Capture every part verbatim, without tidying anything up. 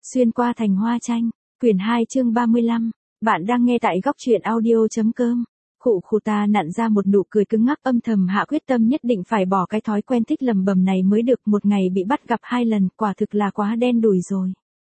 Xuyên qua thành hoa tranh, quyển hai chương ba mươi lăm, bạn đang nghe tại góc truyện audio.com. Khụ khụ ta nặn ra một nụ cười cứng ngắc âm thầm hạ quyết tâm nhất định phải bỏ cái thói quen thích lầm bầm này mới được, một ngày bị bắt gặp hai lần, quả thực là quá đen đủi rồi.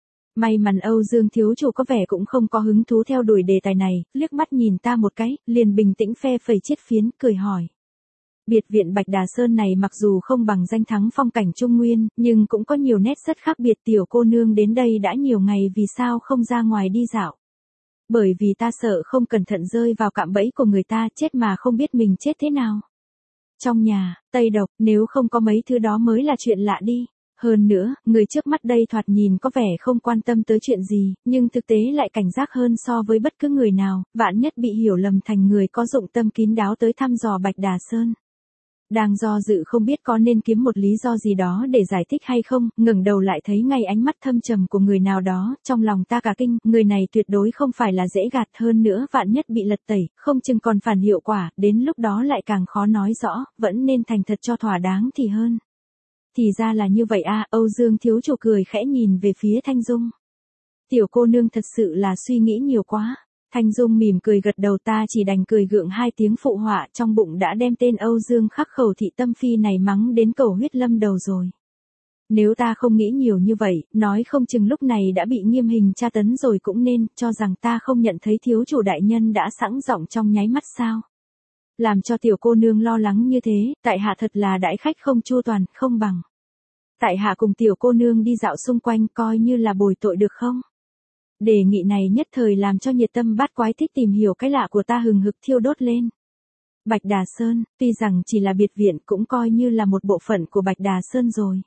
May mắn Âu Dương thiếu chủ có vẻ cũng không có hứng thú theo đuổi đề tài này, liếc mắt nhìn ta một cái, liền bình tĩnh phe phẩy chiếc phiến, cười hỏi. Biệt viện Bạch Đà Sơn này mặc dù không bằng danh thắng phong cảnh Trung Nguyên, nhưng cũng có nhiều nét rất khác biệt. Tiểu cô nương đến đây đã nhiều ngày, vì sao không ra ngoài đi dạo? Bởi vì ta sợ không cẩn thận rơi vào cạm bẫy của người ta, chết mà không biết mình chết thế nào. Trong nhà, tây độc, nếu không có mấy thứ đó mới là chuyện lạ đi. Hơn nữa, người trước mắt đây thoạt nhìn có vẻ không quan tâm tới chuyện gì, nhưng thực tế lại cảnh giác hơn so với bất cứ người nào, vạn nhất bị hiểu lầm thành người có dụng tâm kín đáo tới thăm dò Bạch Đà Sơn. Đang do dự không biết có nên kiếm một lý do gì đó để giải thích hay không, ngẩng đầu lại thấy ngay ánh mắt thâm trầm của người nào đó, trong lòng ta cả kinh, người này tuyệt đối không phải là dễ gạt, hơn nữa vạn nhất bị lật tẩy, không chừng còn phản hiệu quả, đến lúc đó lại càng khó nói rõ, vẫn nên thành thật cho thỏa đáng thì hơn. Thì ra là như vậy à, Âu Dương thiếu chủ cười khẽ nhìn về phía Thanh Dung. Tiểu cô nương thật sự là suy nghĩ nhiều quá. Thanh Dung mỉm cười gật đầu, ta chỉ đành cười gượng hai tiếng phụ họa, trong bụng đã đem tên Âu Dương khắc khẩu thị tâm phi này mắng đến cầu huyết lâm đầu rồi. Nếu ta không nghĩ nhiều như vậy, nói không chừng lúc này đã bị nghiêm hình tra tấn rồi cũng nên, cho rằng ta không nhận thấy thiếu chủ đại nhân đã sẵn giọng trong nháy mắt sao. Làm cho tiểu cô nương lo lắng như thế, tại hạ thật là đãi khách không chu toàn, không bằng. Tại hạ cùng tiểu cô nương đi dạo xung quanh coi như là bồi tội được không? Đề nghị này nhất thời làm cho nhiệt tâm bát quái thích tìm hiểu cái lạ của ta hừng hực thiêu đốt lên. Bạch Đà Sơn, tuy rằng chỉ là biệt viện cũng coi như là một bộ phận của Bạch Đà Sơn rồi.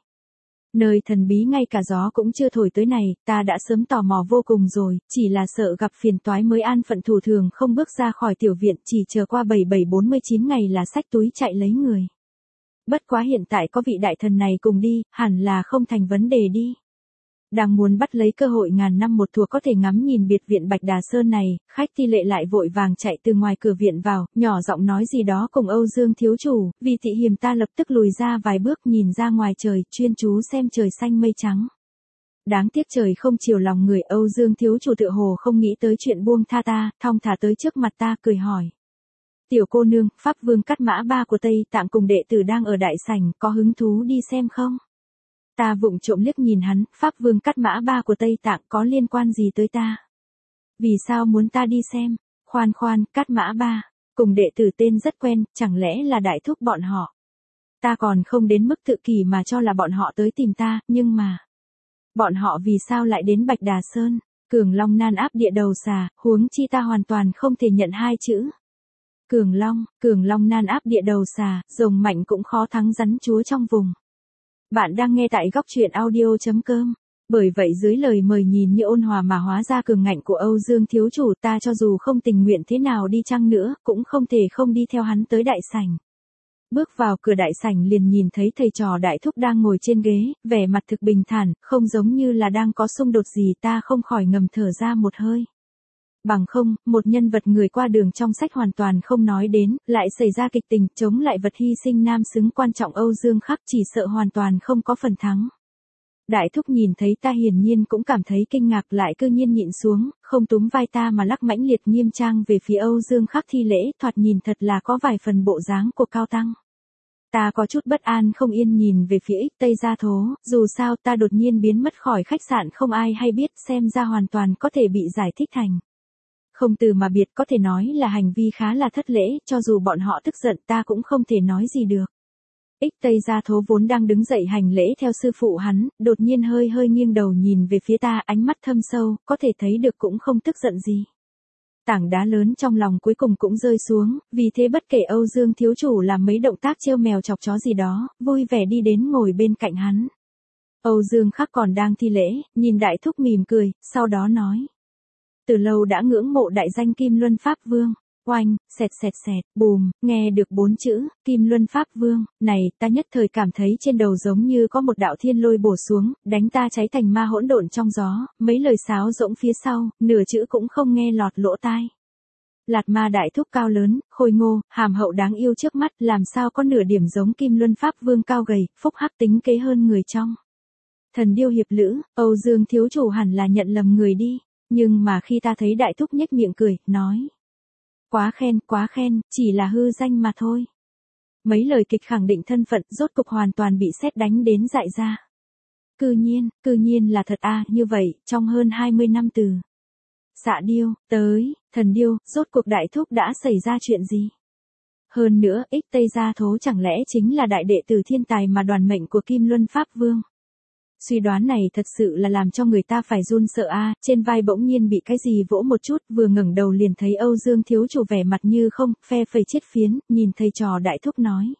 Nơi thần bí ngay cả gió cũng chưa thổi tới này, ta đã sớm tò mò vô cùng rồi, chỉ là sợ gặp phiền toái mới an phận thủ thường không bước ra khỏi tiểu viện, chỉ chờ qua bảy bảy bốn mươi chín ngày là xách túi chạy lấy người. Bất quá hiện tại có vị đại thần này cùng đi, hẳn là không thành vấn đề đi. Đang muốn bắt lấy cơ hội ngàn năm một thùa có thể ngắm nhìn biệt viện Bạch Đà Sơn này, khách Ti Lệ lại vội vàng chạy từ ngoài cửa viện vào, nhỏ giọng nói gì đó cùng Âu Dương thiếu chủ, vì thị hiềm ta lập tức lùi ra vài bước nhìn ra ngoài trời, chuyên chú xem trời xanh mây trắng. Đáng tiếc trời không chiều lòng người, Âu Dương thiếu chủ tựa hồ không nghĩ tới chuyện buông tha ta, thong thả tới trước mặt ta cười hỏi. Tiểu cô nương, Pháp Vương Cát Mã Ba của Tây Tạng cùng đệ tử đang ở đại sảnh, có hứng thú đi xem không? Ta vụng trộm liếc nhìn hắn, Pháp Vương Cát Mã Ba của Tây Tạng có liên quan gì tới ta? Vì sao muốn ta đi xem? Khoan khoan, Cát Mã Ba, cùng đệ tử tên rất quen, chẳng lẽ là đại thúc bọn họ? Ta còn không đến mức tự kỷ mà cho là bọn họ tới tìm ta, nhưng mà... Bọn họ vì sao lại đến Bạch Đà Sơn? Cường Long nan áp địa đầu xà, huống chi ta hoàn toàn không thể nhận hai chữ. Cường Long, Cường Long nan áp địa đầu xà, rồng mạnh cũng khó thắng rắn chúa trong vùng. Bạn đang nghe tại góc truyện audio.com. Bởi vậy dưới lời mời nhìn như ôn hòa mà hóa ra cường ngạnh của Âu Dương thiếu chủ, ta cho dù không tình nguyện thế nào đi chăng nữa, cũng không thể không đi theo hắn tới đại sảnh. Bước vào cửa đại sảnh liền nhìn thấy thầy trò đại thúc đang ngồi trên ghế, vẻ mặt thực bình thản, không giống như là đang có xung đột gì, ta không khỏi ngầm thở ra một hơi. Bằng không, một nhân vật người qua đường trong sách hoàn toàn không nói đến, lại xảy ra kịch tình, chống lại vật hy sinh nam xứng quan trọng Âu Dương khắc, chỉ sợ hoàn toàn không có phần thắng. Đại thúc nhìn thấy ta hiển nhiên cũng cảm thấy kinh ngạc, lại cư nhiên nhịn xuống, không túm vai ta mà lắc mãnh liệt nghiêm trang về phía Âu Dương khắc thi lễ, thoạt nhìn thật là có vài phần bộ dáng của cao tăng. Ta có chút bất an không yên nhìn về phía Ích Tây Gia Thố, dù sao ta đột nhiên biến mất khỏi khách sạn không ai hay biết, xem ra hoàn toàn có thể bị giải thích thành. Không từ mà biệt, có thể nói là hành vi khá là thất lễ, cho dù bọn họ tức giận ta cũng không thể nói gì được. Ích Tây Gia Thố vốn đang đứng dậy hành lễ theo sư phụ hắn, đột nhiên hơi hơi nghiêng đầu nhìn về phía ta, ánh mắt thâm sâu, có thể thấy được cũng không tức giận gì. Tảng đá lớn trong lòng cuối cùng cũng rơi xuống, vì thế bất kể Âu Dương thiếu chủ làm mấy động tác trêu mèo chọc chó gì đó, vui vẻ đi đến ngồi bên cạnh hắn. Âu Dương khắc còn đang thi lễ, nhìn đại thúc mỉm cười, sau đó nói. Từ lâu đã ngưỡng mộ đại danh Kim Luân Pháp Vương. Oanh, xẹt xẹt xẹt, bùm, nghe được bốn chữ, Kim Luân Pháp Vương, này, ta nhất thời cảm thấy trên đầu giống như có một đạo thiên lôi bổ xuống, đánh ta cháy thành ma hỗn độn trong gió, mấy lời sáo rỗng phía sau, nửa chữ cũng không nghe lọt lỗ tai. Lạt ma đại thúc cao lớn, khôi ngô, hàm hậu đáng yêu trước mắt, làm sao có nửa điểm giống Kim Luân Pháp Vương cao gầy, phúc hắc tính kế hơn người trong. Thần điêu hiệp lữ, Âu Dương thiếu chủ hẳn là nhận lầm người đi, nhưng mà khi ta thấy đại thúc nhếch miệng cười, nói. Quá khen, quá khen, chỉ là hư danh mà thôi. Mấy lời kịch khẳng định thân phận rốt cục hoàn toàn bị sét đánh đến dại ra. Cư nhiên, cư nhiên là thật à, như vậy, trong hơn hai mươi năm từ. Xạ điêu, tới, thần điêu, rốt cuộc đại thúc đã xảy ra chuyện gì? Hơn nữa, ích Tây Gia Thố chẳng lẽ chính là đại đệ tử thiên tài mà đoàn mệnh của Kim Luân Pháp Vương? Suy đoán này thật sự là làm cho người ta phải run sợ a, trên vai bỗng nhiên bị cái gì vỗ một chút, vừa ngẩng đầu liền thấy Âu Dương thiếu chủ vẻ mặt như không, phe phẩy chiết phiến, nhìn thầy trò đại thúc nói.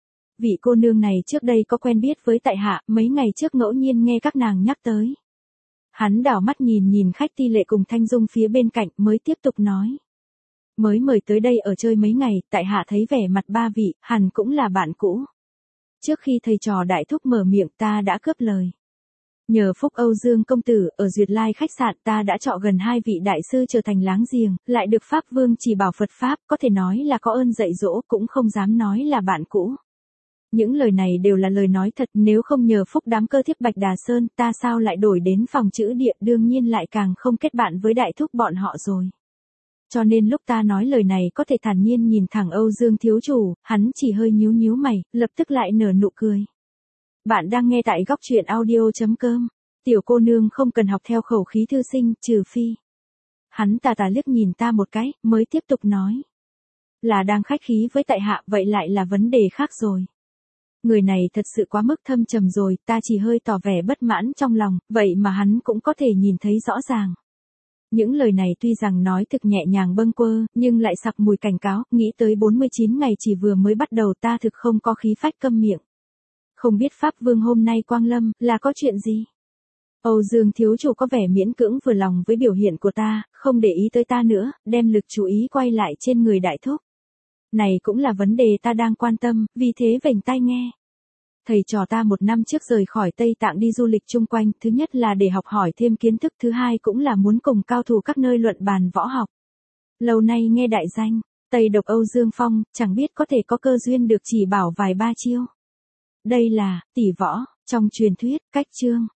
Vị cô nương này trước đây có quen biết với tại hạ, mấy ngày trước ngẫu nhiên nghe các nàng nhắc tới. Hắn đảo mắt nhìn nhìn khách ti lệ cùng Thanh Dung phía bên cạnh mới tiếp tục nói. Mới mời tới đây ở chơi mấy ngày, tại hạ thấy vẻ mặt ba vị, hẳn cũng là bạn cũ. Trước khi thầy trò đại thúc mở miệng ta đã cướp lời. Nhờ phúc Âu Dương công tử, ở Duyệt Lai khách sạn ta đã chọn gần hai vị đại sư trở thành láng giềng, lại được Pháp Vương chỉ bảo Phật Pháp, có thể nói là có ơn dạy dỗ, cũng không dám nói là bạn cũ. Những lời này đều là lời nói thật, nếu không nhờ phúc đám cơ thiếp Bạch Đà Sơn, ta sao lại đổi đến phòng chữ địa, đương nhiên lại càng không kết bạn với đại thúc bọn họ rồi. Cho nên lúc ta nói lời này có thể thản nhiên nhìn thẳng Âu Dương thiếu chủ, hắn chỉ hơi nhíu nhíu mày, lập tức lại nở nụ cười. Bạn đang nghe tại góc truyện audio chấm com. Tiểu cô nương không cần học theo khẩu khí thư sinh, trừ phi. Hắn tà tà liếc nhìn ta một cái, mới tiếp tục nói. Là đang khách khí với tại hạ, vậy lại là vấn đề khác rồi. Người này thật sự quá mức thâm trầm rồi, ta chỉ hơi tỏ vẻ bất mãn trong lòng, vậy mà hắn cũng có thể nhìn thấy rõ ràng. Những lời này tuy rằng nói thực nhẹ nhàng bâng quơ, nhưng lại sặc mùi cảnh cáo, nghĩ tới bốn mươi chín ngày chỉ vừa mới bắt đầu ta thực không có khí phách câm miệng. Không biết Pháp Vương hôm nay quang lâm, là có chuyện gì? Âu Dương thiếu chủ có vẻ miễn cưỡng vừa lòng với biểu hiện của ta, không để ý tới ta nữa, đem lực chú ý quay lại trên người đại thúc. Này cũng là vấn đề ta đang quan tâm, vì thế vểnh tai nghe. Thầy trò ta một năm trước rời khỏi Tây Tạng đi du lịch chung quanh, thứ nhất là để học hỏi thêm kiến thức, thứ hai cũng là muốn cùng cao thủ các nơi luận bàn võ học. Lâu nay nghe đại danh, Tây độc Âu Dương Phong, chẳng biết có thể có cơ duyên được chỉ bảo vài ba chiêu. Đây là, tỷ võ, trong truyền thuyết, cách chương,